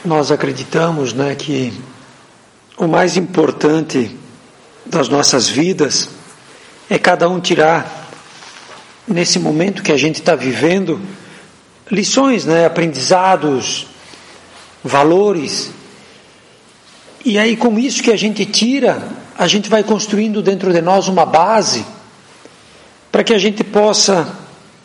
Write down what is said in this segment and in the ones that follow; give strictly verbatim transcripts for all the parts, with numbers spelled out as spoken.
Nós acreditamos, né, que o mais importante das nossas vidas é cada um tirar, nesse momento que a gente está vivendo, lições, né, aprendizados, valores. E aí, com isso que a gente tira, a gente vai construindo dentro de nós uma base para que a gente possa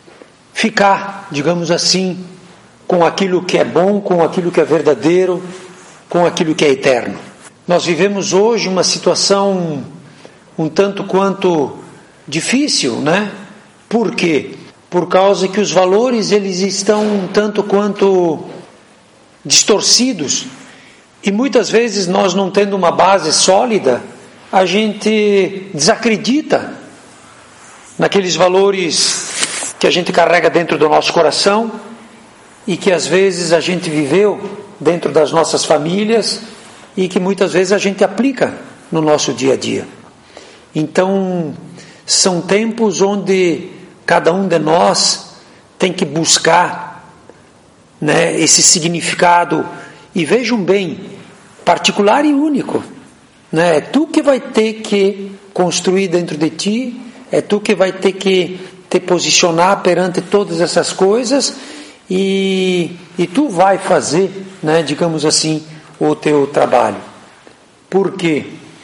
ficar, digamos assim, com aquilo que é bom, com aquilo que é verdadeiro, com aquilo que é eterno. Nós vivemos hoje uma situação um tanto quanto difícil, né? Por quê? Por causa que os valores eles estão um tanto quanto distorcidos e muitas vezes nós, não tendo uma base sólida, a gente desacredita naqueles valores que a gente carrega dentro do nosso coração e que às vezes a gente viveu dentro das nossas famílias e que muitas vezes a gente aplica no nosso dia a dia. Então, são tempos onde cada um de nós tem que buscar, né, esse significado, e vejam bem, particular e único, né? É tu que vai ter que construir dentro de ti, é tu que vai ter que te posicionar perante todas essas coisas, e, e tu vai fazer, né, digamos assim, o teu trabalho. Por quê?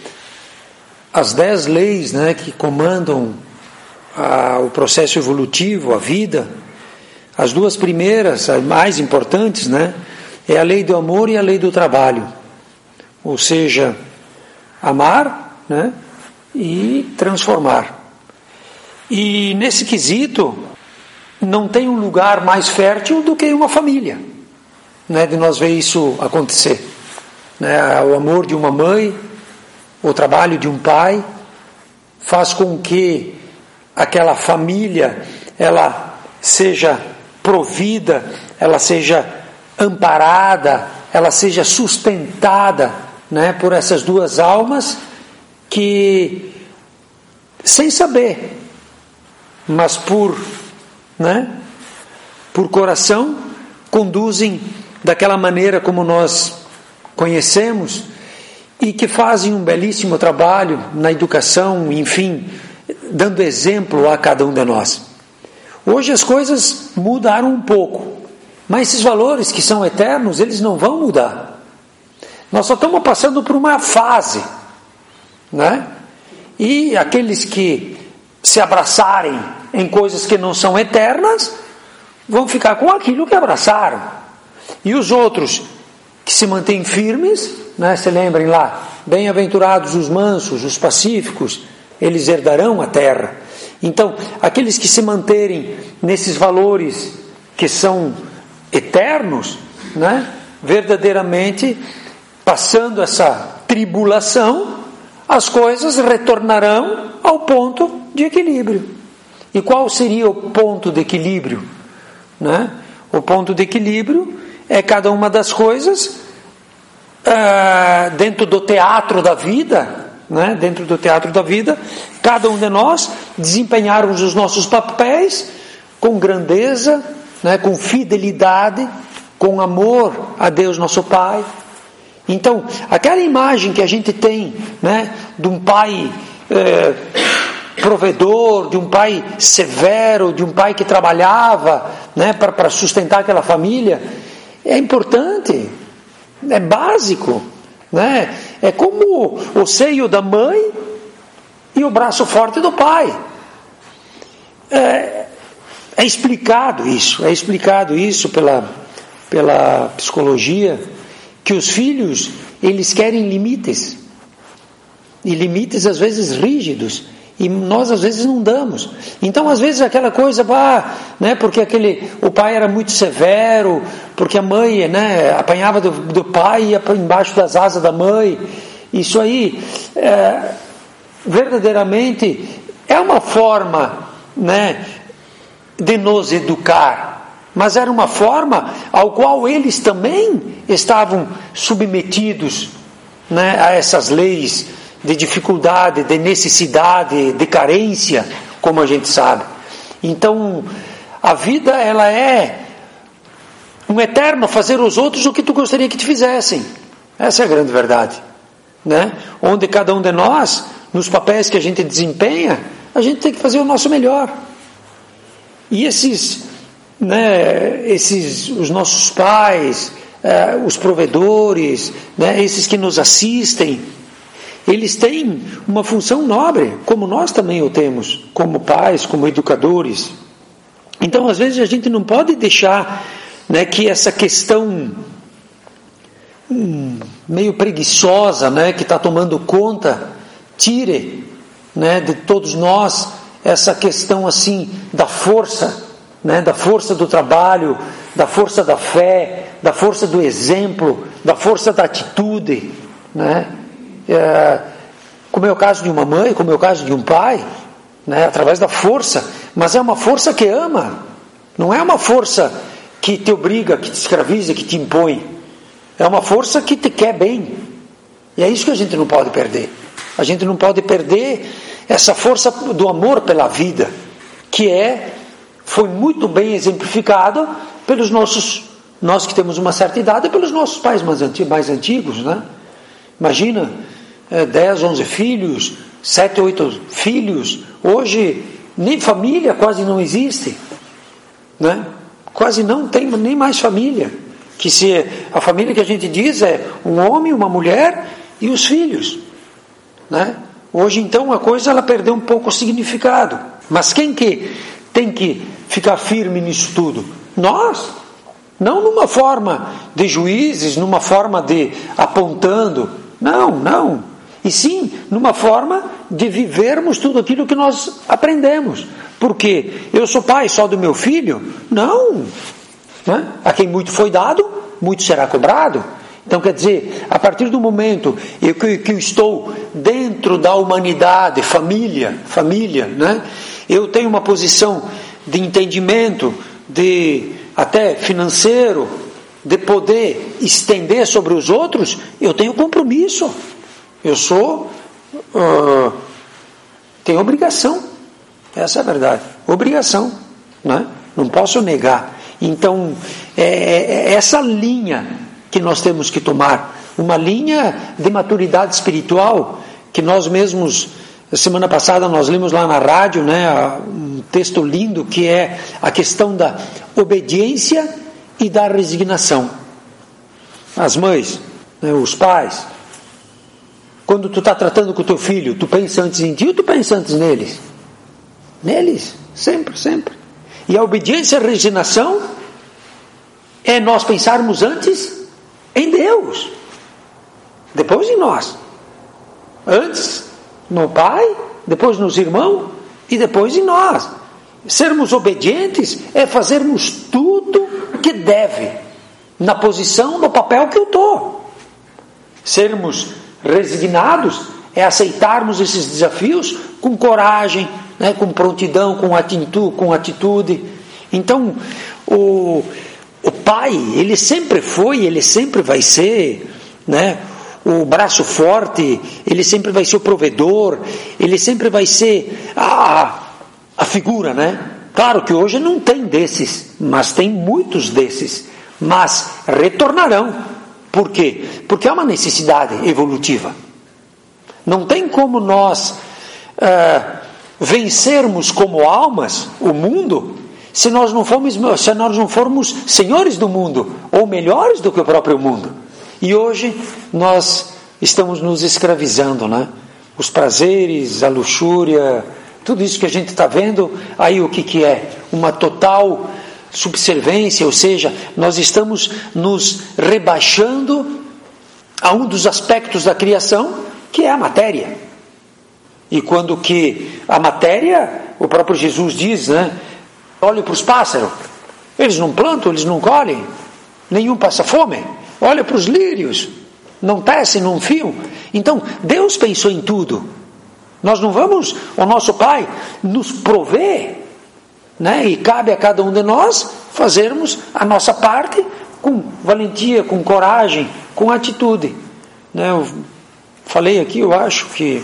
As dez leis, né, que comandam a, o processo evolutivo, a vida, as duas primeiras, as mais importantes, né, é a lei do amor e a lei do trabalho. Ou seja, amar, né, e transformar. E nesse quesito, não tem um lugar mais fértil do que uma família, né, de nós ver isso acontecer. Né, o amor de uma mãe, o trabalho de um pai, faz com que aquela família, ela seja provida, ela seja amparada, ela seja sustentada, né, por essas duas almas que, sem saber, mas por, né, por coração, conduzem daquela maneira como nós conhecemos e que fazem um belíssimo trabalho na educação, enfim, dando exemplo a cada um de nós. Hoje as coisas mudaram um pouco, mas esses valores que são eternos, eles não vão mudar. Nós só estamos passando por uma fase, né? E aqueles que se abraçarem em coisas que não são eternas, vão ficar com aquilo que abraçaram. E os outros que se mantêm firmes, né? Se lembrem lá, bem-aventurados os mansos, os pacíficos, eles herdarão a terra. Então, aqueles que se manterem nesses valores que são eternos, né? Verdadeiramente, passando essa tribulação, as coisas retornarão ao ponto de equilíbrio. E qual seria o ponto de equilíbrio? Né? O ponto de equilíbrio é cada uma das coisas uh, dentro do teatro da vida, né? Dentro do teatro da vida, cada um de nós desempenharmos os nossos papéis com grandeza, né? Com fidelidade, com amor a Deus nosso Pai. Então, aquela imagem que a gente tem, né, de um pai eh, provedor, de um pai severo, de um pai que trabalhava, né, para sustentar aquela família, é importante, é básico, né? É como o seio da mãe e o braço forte do pai. É, é explicado isso, é explicado isso pela, pela psicologia, que os filhos, eles querem limites, e limites às vezes rígidos, e nós às vezes não damos. Então às vezes aquela coisa, bah, né, porque aquele, o pai era muito severo, porque a mãe, né, apanhava do, do pai e ia para embaixo das asas da mãe. Isso aí é, verdadeiramente é uma forma, né, de nos educar, mas era uma forma ao qual eles também estavam submetidos, né, a essas leis de dificuldade, de necessidade, de carência, como a gente sabe. Então, a vida, ela é um eterno fazer aos outros o que tu gostaria que te fizessem. Essa é a grande verdade, né? Onde cada um de nós, nos papéis que a gente desempenha, a gente tem que fazer o nosso melhor. E esses, né, esses, os nossos pais, eh, os provedores, né, esses que nos assistem, eles têm uma função nobre, como nós também o temos, como pais, como educadores. Então, às vezes, a gente não pode deixar, né, que essa questão hum, meio preguiçosa, né, que está tomando conta, tire, né, de todos nós essa questão assim da força, né, da força do trabalho, da força da fé, da força do exemplo, da força da atitude, né? É, como é o caso de uma mãe, como é o caso de um pai, né, através da força, mas é uma força que ama, não é uma força que te obriga, que te escraviza, que te impõe, é uma força que te quer bem, e é isso que a gente não pode perder. A gente não pode perder essa força do amor pela vida, que é, foi muito bem exemplificado pelos nossos, nós que temos uma certa idade, pelos nossos pais mais antigos, mais antigos, né? Imagina, é, dez, onze filhos, sete, oito filhos, hoje nem família quase não existe, né? Quase não tem nem mais família, que se a família que a gente diz é um homem, uma mulher e os filhos, né? Hoje então a coisa ela perdeu um pouco o significado, mas quem que tem que ficar firme nisso tudo? Nós, não numa forma de juízes, numa forma de apontando, não, não, e sim numa forma de vivermos tudo aquilo que nós aprendemos, porque eu sou pai só do meu filho? Não, né? A quem muito foi dado, muito será cobrado. Então, quer dizer, a partir do momento eu, que, que eu estou dentro da humanidade, família, família, né? Eu tenho uma posição de entendimento, de até financeiro, de poder estender sobre os outros, eu tenho compromisso, eu sou, uh, tenho obrigação, essa é a verdade, obrigação, né? Não posso negar. Então, é, é essa linha que nós temos que tomar, uma linha de maturidade espiritual, que nós mesmos, semana passada nós lemos lá na rádio, né, um texto lindo que é a questão da obediência e da resignação. As mães, né, os pais, quando tu está tratando com o teu filho, tu pensa antes em ti ou tu pensa antes neles? Neles, sempre, sempre. E a obediência e a resignação é nós pensarmos antes em Deus, depois em nós, antes no pai, depois nos irmãos e depois em nós. Sermos obedientes é fazermos tudo que deve, na posição, no papel que eu estou. Sermos resignados é aceitarmos esses desafios com coragem, né, com prontidão, com atitude, com atitude. Então, o O pai, ele sempre foi, ele sempre vai ser, né, o braço forte, ele sempre vai ser o provedor, ele sempre vai ser a, a figura, né? Claro que hoje não tem desses, mas tem muitos desses, mas retornarão. Por quê? Porque é uma necessidade evolutiva. Não tem como nós uh, vencermos como almas o mundo se nós não formos, se nós não formos senhores do mundo, ou melhores do que o próprio mundo. E hoje nós estamos nos escravizando, né? Os prazeres, a luxúria, tudo isso que a gente está vendo, aí o que, que é? Uma total subservência, ou seja, nós estamos nos rebaixando a um dos aspectos da criação, que é a matéria. E quando que a matéria, o próprio Jesus diz, né? Olhe para os pássaros, eles não plantam, eles não colhem, nenhum passa fome. Olha para os lírios, não tecem, não fiam. Então, Deus pensou em tudo. Nós não vamos, o nosso Pai nos prover, né? E cabe a cada um de nós fazermos a nossa parte com valentia, com coragem, com atitude, né? Eu falei aqui, eu acho que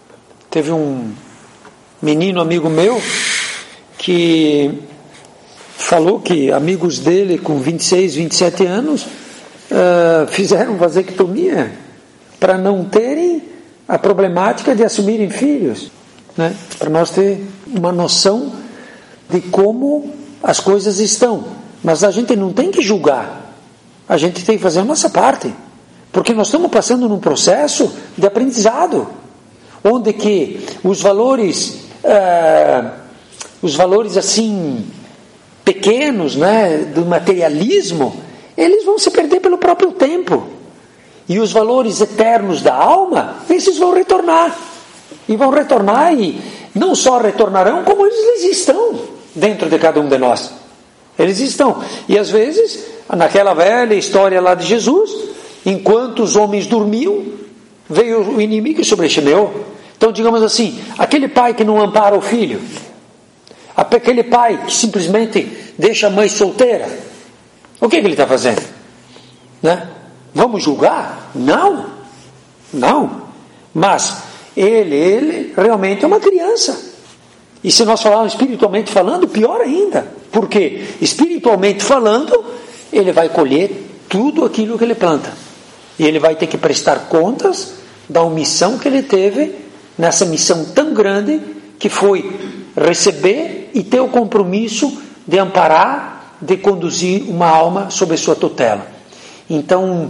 teve um menino amigo meu que falou que amigos dele com vinte e seis, vinte e sete anos uh, fizeram vasectomia para não terem a problemática de assumirem filhos, né? Para nós ter uma noção de como as coisas estão. Mas a gente não tem que julgar, a gente tem que fazer a nossa parte, porque nós estamos passando num processo de aprendizado, onde que os valores, uh, os valores assim pequenos, né, do materialismo, eles vão se perder pelo próprio tempo. E os valores eternos da alma, esses vão retornar. E vão retornar e não só retornarão, como eles estão dentro de cada um de nós. Eles estão. E às vezes, naquela velha história lá de Jesus, enquanto os homens dormiam, veio o inimigo e sobresemeou. Então, digamos assim, aquele pai que não ampara o filho, aquele pai que simplesmente deixa a mãe solteira, o que, que ele está fazendo? Né? Vamos julgar? Não, não. Mas ele, ele realmente é uma criança. E se nós falarmos espiritualmente falando, pior ainda. Porque espiritualmente falando, ele vai colher tudo aquilo que ele planta. E ele vai ter que prestar contas da omissão que ele teve nessa missão tão grande que foi receber e ter o compromisso de amparar, de conduzir uma alma sob sua tutela. Então,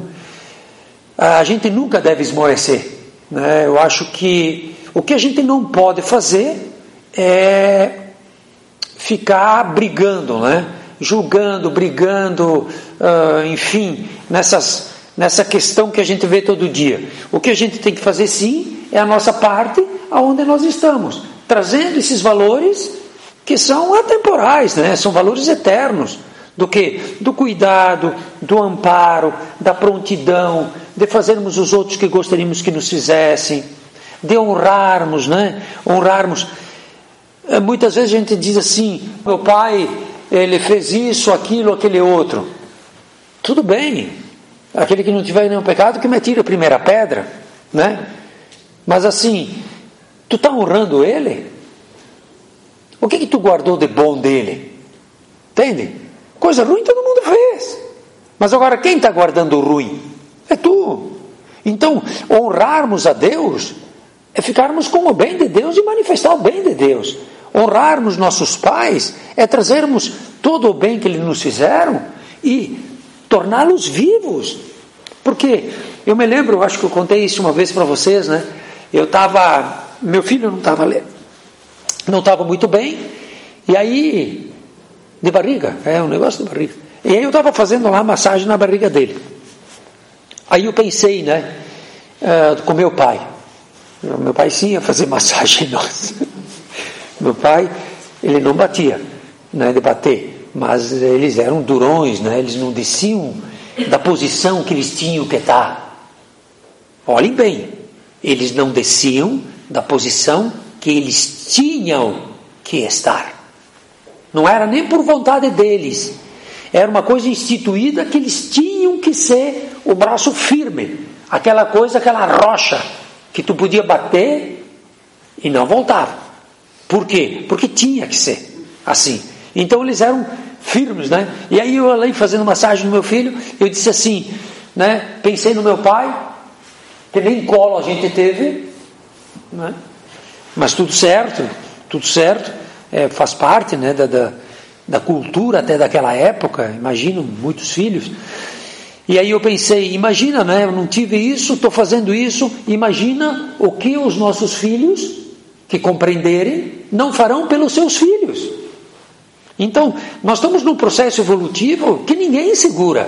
a gente nunca deve esmorecer, né? Eu acho que o que a gente não pode fazer é ficar brigando, né? Julgando, brigando, uh, enfim, nessas, nessa questão que a gente vê todo dia. O que a gente tem que fazer, sim, é a nossa parte aonde nós estamos, trazendo esses valores que são atemporais, né? São valores eternos. Do que? Do cuidado, do amparo, da prontidão, de fazermos os outros que gostaríamos que nos fizessem, de honrarmos, né? Honrarmos. Muitas vezes a gente diz assim: meu pai, ele fez isso, aquilo, aquele outro. Tudo bem. Aquele que não tiver nenhum pecado, que me atire a primeira pedra, né? Mas assim, tu está honrando ele? O que que tu guardou de bom dele? Entende? Coisa ruim todo mundo fez. Mas agora quem está guardando o ruim? É tu. Então, honrarmos a Deus é ficarmos com o bem de Deus e manifestar o bem de Deus. Honrarmos nossos pais é trazermos todo o bem que eles nos fizeram e torná-los vivos. Porque eu me lembro, acho que eu contei isso uma vez para vocês, né? Eu estava, meu filho não estava não estava muito bem, e aí, de barriga, é um negócio de barriga. E aí eu estava fazendo lá massagem na barriga dele. Aí eu pensei, né, uh, com meu pai. Meu pai sim ia fazer massagem em nós. Meu pai, ele não batia, né, de bater, mas eles eram durões, né, eles não desciam da posição que eles tinham que estar. Olhem bem, eles não desciam da posição que eles tinham que estar. Não era nem por vontade deles, era uma coisa instituída que eles tinham que ser o braço firme, aquela coisa, aquela rocha que tu podia bater e não voltava. Por quê? Porque tinha que ser assim. Então eles eram firmes, né? E aí eu ali fazendo massagem no meu filho, eu disse assim, né? Pensei no meu pai, que nem colo a gente teve, né? Mas tudo certo, tudo certo, é, faz parte, né, da, da, da cultura até daquela época, imagino, muitos filhos. E aí eu pensei, imagina, né, eu não tive isso, estou fazendo isso, imagina o que os nossos filhos, que compreenderem, não farão pelos seus filhos. Então, nós estamos num processo evolutivo que ninguém segura.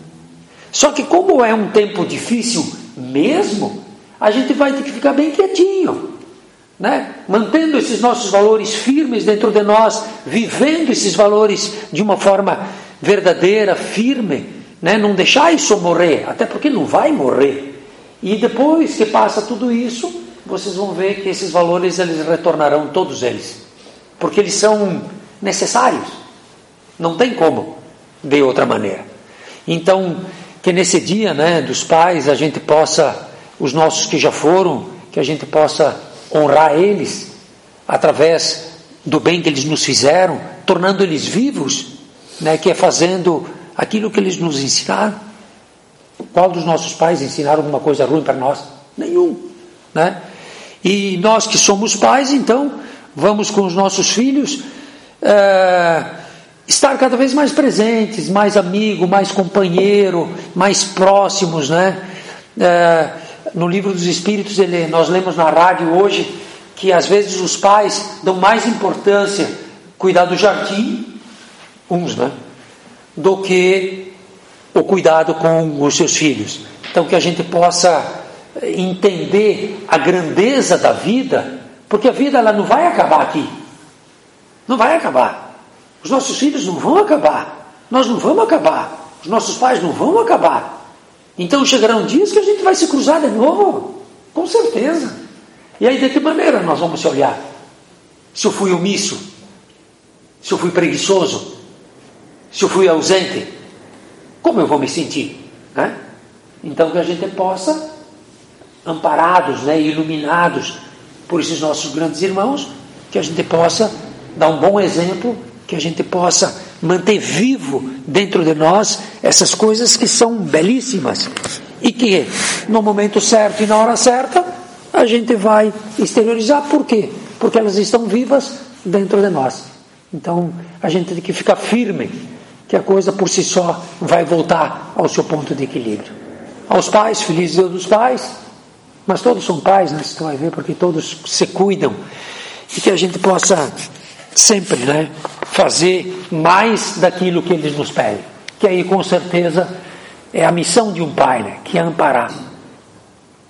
Só que como é um tempo difícil mesmo, a gente vai ter que ficar bem quietinho, né? Mantendo esses nossos valores firmes dentro de nós, vivendo esses valores de uma forma verdadeira, firme, né? Não deixar isso morrer, até porque não vai morrer. E depois que passa tudo isso, vocês vão ver que esses valores eles retornarão, todos eles, porque eles são necessários, não tem como de outra maneira. Então, que nesse dia, né, dos pais, a gente possa, os nossos que já foram, que a gente possa honrar eles através do bem que eles nos fizeram, tornando eles vivos né, que é fazendo aquilo que eles nos ensinaram. Qual dos nossos pais ensinaram alguma coisa ruim para nós? Nenhum, né? E nós que somos pais, então, vamos com os nossos filhos é, estar cada vez mais presentes, mais amigo, mais companheiro, mais próximos, né? É, no Livro dos Espíritos, ele, nós lemos na rádio hoje que às vezes os pais dão mais importância cuidar do jardim, uns, né, do que o cuidado com os seus filhos. Então, que a gente possa entender a grandeza da vida, porque a vida ela não vai acabar aqui, não vai acabar, os nossos filhos não vão acabar, nós não vamos acabar, os nossos pais não vão acabar. Então chegarão dias que a gente vai se cruzar de novo, com certeza. E aí de que maneira nós vamos se olhar? Se eu fui omisso, se eu fui preguiçoso, se eu fui ausente, como eu vou me sentir, né? Então que a gente possa, amparados, né, iluminados por esses nossos grandes irmãos, que a gente possa dar um bom exemplo, que a gente possa manter vivo dentro de nós essas coisas que são belíssimas e que no momento certo e na hora certa a gente vai exteriorizar. Por quê? Porque elas estão vivas dentro de nós. Então a gente tem que ficar firme que a coisa por si só vai voltar ao seu ponto de equilíbrio. Aos pais, feliz Dia dos Pais, mas todos são pais, né? Você vai ver, porque todos se cuidam, e que a gente possa sempre, né, fazer mais daquilo que eles nos pedem, que aí com certeza é a missão de um pai, né, que é amparar.